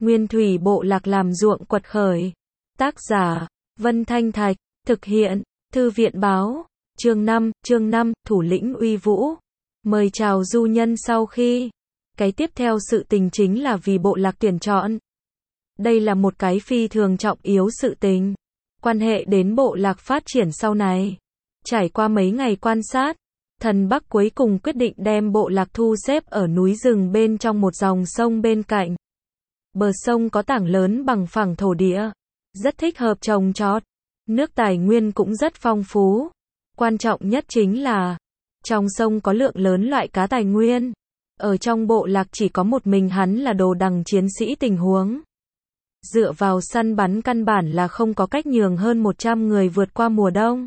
Nguyên thủy bộ lạc làm ruộng quật khởi. Tác giả, Vân Thanh Thạch, thực hiện, Thư viện báo, chương 5, thủ lĩnh uy vũ. Mời chào du nhân sau khi. Cái tiếp theo sự tình chính là vì bộ lạc tuyển chọn. Đây là một cái phi thường trọng yếu sự tình. Quan hệ đến bộ lạc phát triển sau này. Trải qua mấy ngày quan sát, thần Bắc cuối cùng quyết định đem bộ lạc thu xếp ở núi rừng bên trong một dòng sông bên cạnh. Bờ sông có tảng lớn bằng phẳng thổ địa, rất thích hợp trồng trọt. Nước tài nguyên cũng rất phong phú. Quan trọng nhất chính là, trong sông có lượng lớn loại cá tài nguyên. Ở trong bộ lạc chỉ có một mình hắn là đồ đằng chiến sĩ tình huống. Dựa vào săn bắn căn bản là không có cách nhường hơn 100 người vượt qua mùa đông.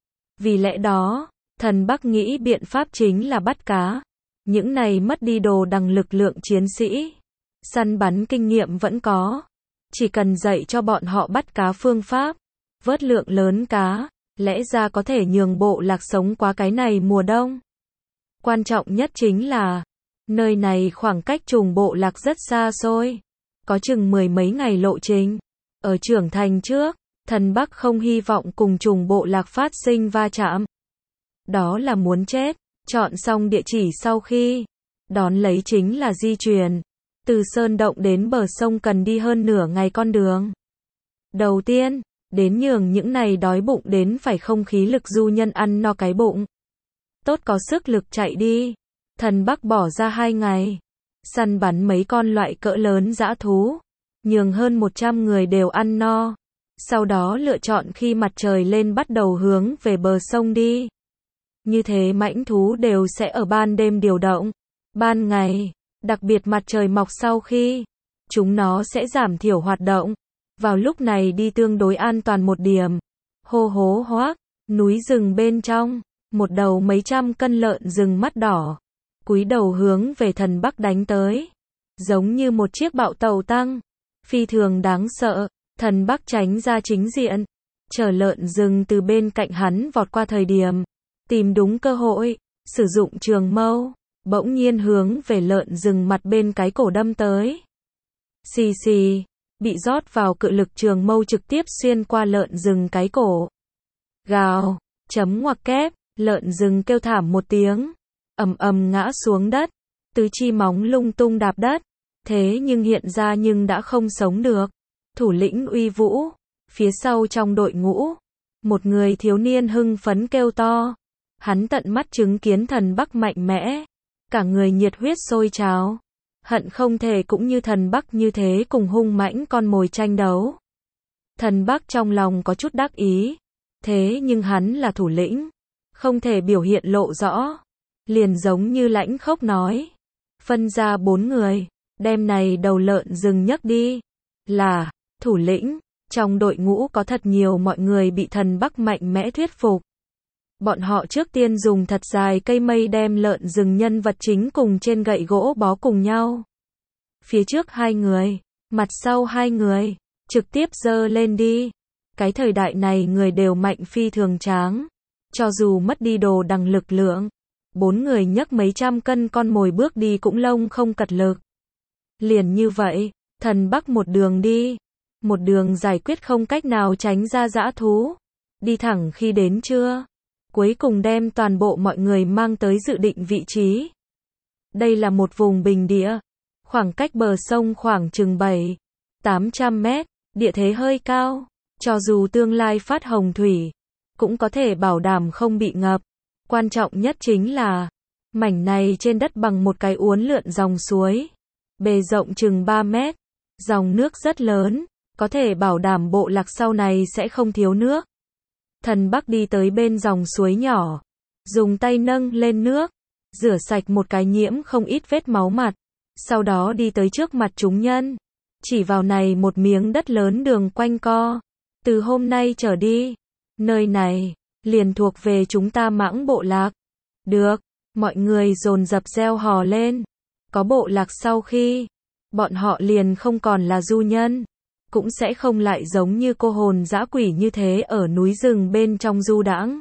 Vì lẽ đó, thần Bắc nghĩ biện pháp chính là bắt cá. Những này mất đi đồ đằng lực lượng chiến sĩ. Săn bắn kinh nghiệm vẫn có. Chỉ cần dạy cho bọn họ bắt cá phương pháp, vớt lượng lớn cá, lẽ ra có thể nhường bộ lạc sống qua cái này mùa đông. Quan trọng nhất chính là, nơi này khoảng cách trùng bộ lạc rất xa xôi. Có chừng 10 mấy ngày lộ trình. Ở trưởng thành trước, thần Bắc không hy vọng cùng trùng bộ lạc phát sinh va chạm. Đó là muốn chết. Chọn xong địa chỉ sau khi, đón lấy chính là di chuyển. Từ sơn động đến bờ sông cần đi hơn nửa ngày con đường. Đầu tiên, đến nhường những này đói bụng đến phải không khí lực du nhân ăn no cái bụng. Tốt có sức lực chạy đi. Thần Bắc bỏ ra 2 ngày. Săn bắn mấy con loại cỡ lớn dã thú. Nhường hơn 100 người đều ăn no. Sau đó lựa chọn khi mặt trời lên bắt đầu hướng về bờ sông đi. Như thế mãnh thú đều sẽ ở ban đêm điều động. Ban ngày, đặc biệt mặt trời mọc sau khi, chúng nó sẽ giảm thiểu hoạt động. Vào lúc này đi tương đối an toàn một điểm. Hô hố hoác, núi rừng bên trong, một đầu mấy trăm cân lợn rừng mắt đỏ. Cúi đầu hướng về thần Bắc đánh tới. Giống như một chiếc bạo tàu tăng. Phi thường đáng sợ. Thần Bắc tránh ra chính diện. Chờ lợn rừng từ bên cạnh hắn vọt qua thời điểm. Tìm đúng cơ hội. Sử dụng trường mâu. Bỗng nhiên hướng về lợn rừng mặt bên cái cổ đâm tới. Xì xì. Bị rót vào cự lực trường mâu trực tiếp xuyên qua lợn rừng cái cổ. Gào. Chấm ngoặc kép. Lợn rừng kêu thảm một tiếng. Ầm ầm ngã xuống đất. Tứ chi móng lung tung đạp đất. Thế nhưng hiện ra nhưng đã không sống được. Thủ lĩnh uy vũ. Phía sau trong đội ngũ. Một người thiếu niên hưng phấn kêu to. Hắn tận mắt chứng kiến thần Bắc mạnh mẽ. Cả người nhiệt huyết sôi trào. Hận không thể cũng như thần Bắc như thế cùng hung mãnh con mồi tranh đấu. Thần Bắc trong lòng có chút đắc ý. Thế nhưng hắn là thủ lĩnh. Không thể biểu hiện lộ rõ. Liền giống như Lãnh Khốc nói. Phân ra 4 người. Đem này đầu lợn rừng nhấc đi. Là, thủ lĩnh. Trong đội ngũ có thật nhiều mọi người bị thần Bắc mạnh mẽ thuyết phục. Bọn họ trước tiên dùng thật dài cây mây đem lợn rừng nhân vật chính cùng trên gậy gỗ bó cùng nhau. Phía trước 2 người, mặt sau 2 người, trực tiếp giơ lên đi. Cái thời đại này người đều mạnh phi thường tráng. Cho dù mất đi đồ đằng lực lượng, 4 người nhấc mấy trăm cân con mồi bước đi cũng lông không cật lực. Liền như vậy, thần Bắc một đường đi. Một đường giải quyết không cách nào tránh ra dã thú. Đi thẳng khi đến trưa. Cuối cùng đem toàn bộ mọi người mang tới dự định vị trí. Đây là một vùng bình địa. Khoảng cách bờ sông khoảng chừng 700-800 mét. Địa thế hơi cao. Cho dù tương lai phát hồng thủy, cũng có thể bảo đảm không bị ngập. Quan trọng nhất chính là, mảnh này trên đất bằng một cái uốn lượn dòng suối. Bề rộng chừng 3 mét. Dòng nước rất lớn. Có thể bảo đảm bộ lạc sau này sẽ không thiếu nước. Thần Bắc đi tới bên dòng suối nhỏ. Dùng tay nâng lên nước. Rửa sạch một cái nhiễm không ít vết máu mặt. Sau đó đi tới trước mặt chúng nhân. Chỉ vào này một miếng đất lớn đường quanh co. Từ hôm nay trở đi. Nơi này, liền thuộc về chúng ta Mãng bộ lạc. Được. Mọi người dồn dập reo hò lên. Có bộ lạc sau khi. Bọn họ liền không còn là du nhân. Cũng sẽ không lại giống như cô hồn dã quỷ như thế ở núi rừng bên trong du đãng.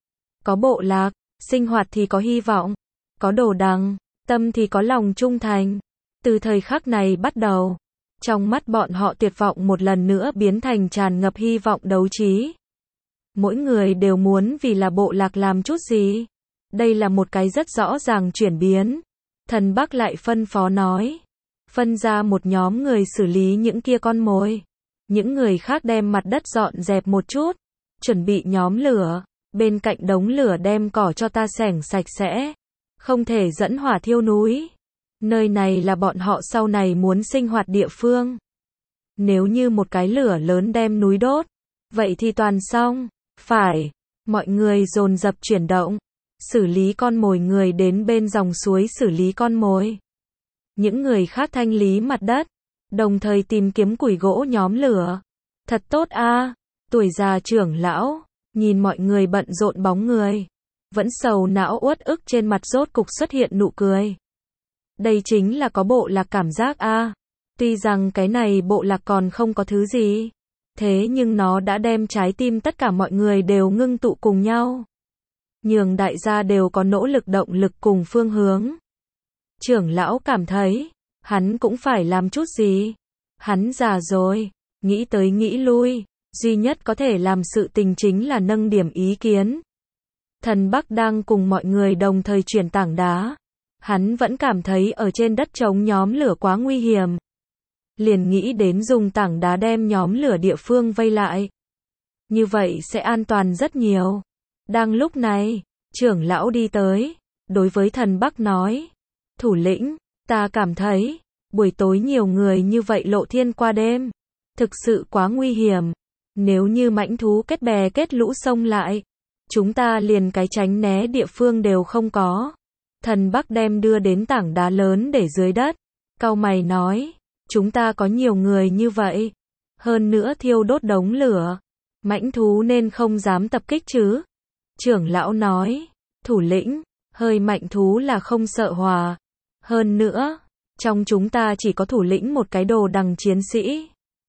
Có bộ lạc, sinh hoạt thì có hy vọng. Có đồ đằng, tâm thì có lòng trung thành. Từ thời khắc này bắt đầu, Trong mắt bọn họ tuyệt vọng một lần nữa biến thành tràn ngập hy vọng đấu trí. Mỗi người đều muốn vì là bộ lạc làm chút gì. Đây là một cái rất rõ ràng chuyển biến. Thần Bắc lại phân phó nói. Phân ra một nhóm người xử lý những kia con mồi. Những người khác đem mặt đất dọn dẹp một chút. Chuẩn bị nhóm lửa. Bên cạnh đống lửa đem cỏ cho ta xẻng sạch sẽ. Không thể dẫn hỏa thiêu núi. Nơi này là bọn họ sau này muốn sinh hoạt địa phương. Nếu như một cái lửa lớn đem núi đốt, vậy thì toàn xong. Phải. Mọi người dồn dập chuyển động. Xử lý con mồi, người đến bên dòng suối xử lý con mồi. Những người khác thanh lý mặt đất, đồng thời tìm kiếm củi gỗ nhóm lửa. Thật tốt a. Tuổi già trưởng lão, nhìn mọi người bận rộn bóng người. Vẫn sầu não uất ức trên mặt rốt cục xuất hiện nụ cười. Đây chính là có bộ lạc cảm giác a. Tuy rằng cái này bộ lạc còn không có thứ gì. Thế nhưng nó đã đem trái tim tất cả mọi người đều ngưng tụ cùng nhau. Nhường đại gia đều có nỗ lực động lực cùng phương hướng. Trưởng lão cảm thấy, hắn cũng phải làm chút gì. Hắn già rồi, nghĩ tới nghĩ lui, duy nhất có thể làm sự tình chính là nâng điểm ý kiến. Thần Bắc đang cùng mọi người đồng thời chuyển tảng đá. Hắn vẫn cảm thấy ở trên đất trống nhóm lửa quá nguy hiểm. Liền nghĩ đến dùng tảng đá đem nhóm lửa địa phương vây lại. Như vậy sẽ an toàn rất nhiều. Đang lúc này, trưởng lão đi tới, đối với thần Bắc nói. Thủ lĩnh, ta cảm thấy, buổi tối nhiều người như vậy lộ thiên qua đêm. Thực sự quá nguy hiểm. Nếu như mãnh thú kết bè kết lũ xông lại, chúng ta liền cái tránh né địa phương đều không có. Thần Bắc đem đưa đến tảng đá lớn để dưới đất. Cau mày nói, chúng ta có nhiều người như vậy. Hơn nữa thiêu đốt đống lửa. Mãnh thú nên không dám tập kích chứ. Trưởng lão nói, thủ lĩnh, hơi mạnh thú là không sợ hòa. Hơn nữa, trong chúng ta chỉ có thủ lĩnh một cái đồ đằng chiến sĩ.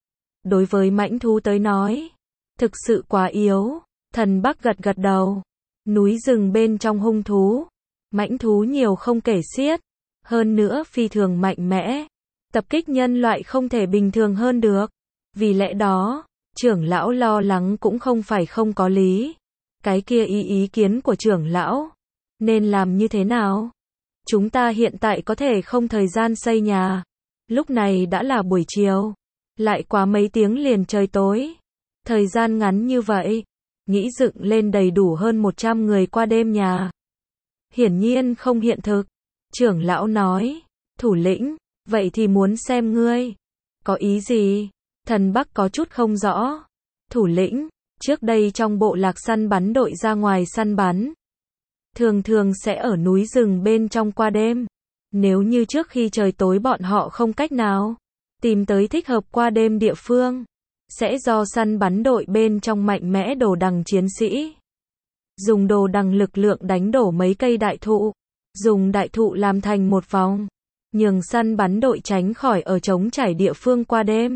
Đối với mãnh thú tới nói, thực sự quá yếu. Thần Bắc gật gật đầu. Núi rừng bên trong hung thú, mãnh thú nhiều không kể xiết. Hơn nữa phi thường mạnh mẽ. Tập kích nhân loại không thể bình thường hơn được. Vì lẽ đó, trưởng lão lo lắng cũng không phải không có lý. Cái kia ý kiến của trưởng lão. Nên làm như thế nào? Chúng ta hiện tại có thể không thời gian xây nhà. Lúc này đã là buổi chiều. Lại quá mấy tiếng liền trời tối. Thời gian ngắn như vậy. Nghĩ dựng lên đầy đủ hơn 100 người qua đêm nhà. Hiển nhiên không hiện thực. Trưởng lão nói. Thủ lĩnh, vậy thì muốn xem ngươi. Có ý gì? Thần Bắc có chút không rõ. Thủ lĩnh, trước đây trong bộ lạc săn bắn đội ra ngoài săn bắn. Thường thường sẽ ở núi rừng bên trong qua đêm. Nếu như trước khi trời tối bọn họ không cách nào tìm tới thích hợp qua đêm địa phương, sẽ do săn bắn đội bên trong mạnh mẽ đồ đằng chiến sĩ. Dùng đồ đằng lực lượng đánh đổ mấy cây đại thụ. Dùng đại thụ làm thành một vòng. Nhường săn bắn đội tránh khỏi ở trống trải địa phương qua đêm.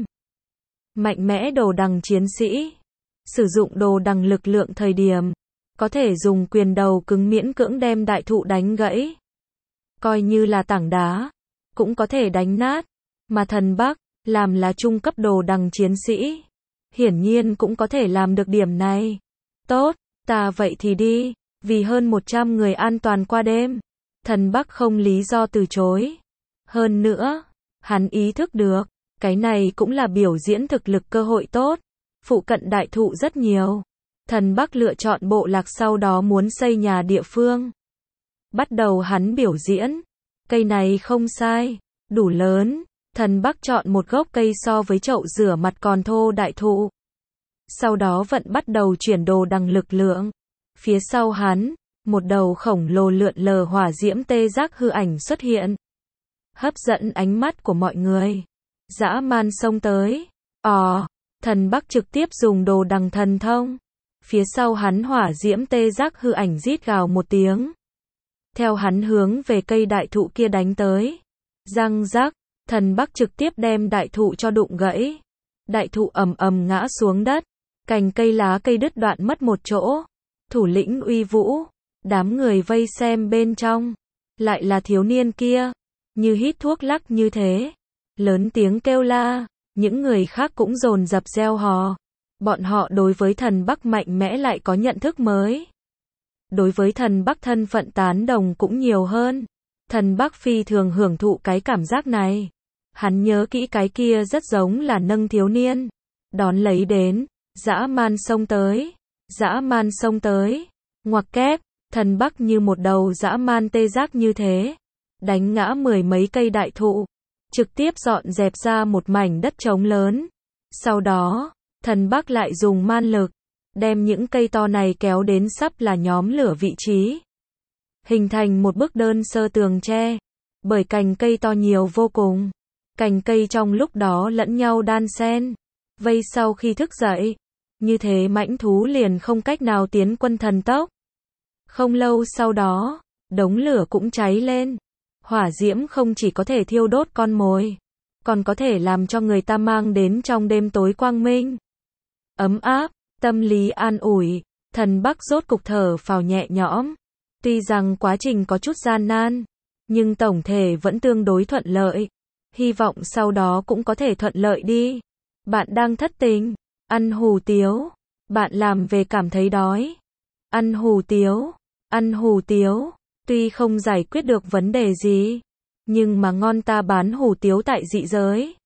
Mạnh mẽ đồ đằng chiến sĩ. Sử dụng đồ đằng lực lượng thời điểm. Có thể dùng quyền đầu cứng miễn cưỡng đem đại thụ đánh gãy. Coi như là tảng đá. Cũng có thể đánh nát. Mà thần Bắc, làm là trung cấp đồ đằng chiến sĩ. Hiển nhiên cũng có thể làm được điểm này. Tốt, ta vậy thì đi. Vì hơn 100 người an toàn qua đêm. Thần Bắc không lý do từ chối. Hơn nữa, hắn ý thức được. Cái này cũng là biểu diễn thực lực cơ hội tốt. Phụ cận đại thụ rất nhiều. Thần Bắc lựa chọn bộ lạc sau đó muốn xây nhà địa phương. Bắt đầu hắn biểu diễn. Cây này không sai. Đủ lớn. Thần Bắc chọn một gốc cây so với chậu rửa mặt còn thô đại thụ. Sau đó vận bắt đầu chuyển đồ đằng lực lượng. Phía sau hắn, một đầu khổng lồ lượn lờ hỏa diễm tê giác hư ảnh xuất hiện. Hấp dẫn ánh mắt của mọi người. Dã man xông tới. Thần Bắc trực tiếp dùng đồ đằng thần thông. Phía sau hắn hỏa diễm tê giác hư ảnh rít gào một tiếng. Theo hắn hướng về cây đại thụ kia đánh tới. Răng rắc, thần Bắc trực tiếp đem đại thụ cho đụng gãy. Đại thụ ầm ầm ngã xuống đất. Cành cây lá cây đứt đoạn mất một chỗ. Thủ lĩnh uy vũ. Đám người vây xem bên trong. Lại là thiếu niên kia. Như hít thuốc lắc như thế. lớn tiếng kêu la, những người khác cũng dồn dập reo hò. Bọn họ đối với thần Bắc mạnh mẽ lại có nhận thức mới. Đối với thần Bắc thân phận tán đồng cũng nhiều hơn. Thần Bắc phi thường hưởng thụ cái cảm giác này. Hắn nhớ kỹ cái kia rất giống là nâng thiếu niên. Đón lấy đến, dã man xông tới. Dã man xông tới. Ngoặc kép, thần Bắc như một đầu dã man tê giác như thế. Đánh ngã 10 mấy cây đại thụ. Trực tiếp dọn dẹp ra một mảnh đất trống lớn. Sau đó, thần Bắc lại dùng man lực, đem những cây to này kéo đến sắp là nhóm lửa vị trí. Hình thành một bức đơn sơ tường tre. Bởi cành cây to nhiều vô cùng. Cành cây trong lúc đó lẫn nhau đan xen. Vây sau khi thức dậy. Như thế mãnh thú liền không cách nào tiến quân thần tốc. Không lâu sau đó, đống lửa cũng cháy lên. Hỏa diễm không chỉ có thể thiêu đốt con mồi, còn có thể làm cho người ta mang đến trong đêm tối quang minh. Ấm áp, tâm lý an ủi, thần Bắc rốt cục thở phào nhẹ nhõm. Tuy rằng quá trình có chút gian nan, nhưng tổng thể vẫn tương đối thuận lợi. Hy vọng sau đó cũng có thể thuận lợi đi. Bạn đang thất tình, ăn hủ tiếu. Bạn làm về cảm thấy đói. Ăn hủ tiếu, ăn hủ tiếu. Tuy không giải quyết được vấn đề gì, nhưng mà ngon ta bán hủ tiếu tại dị giới.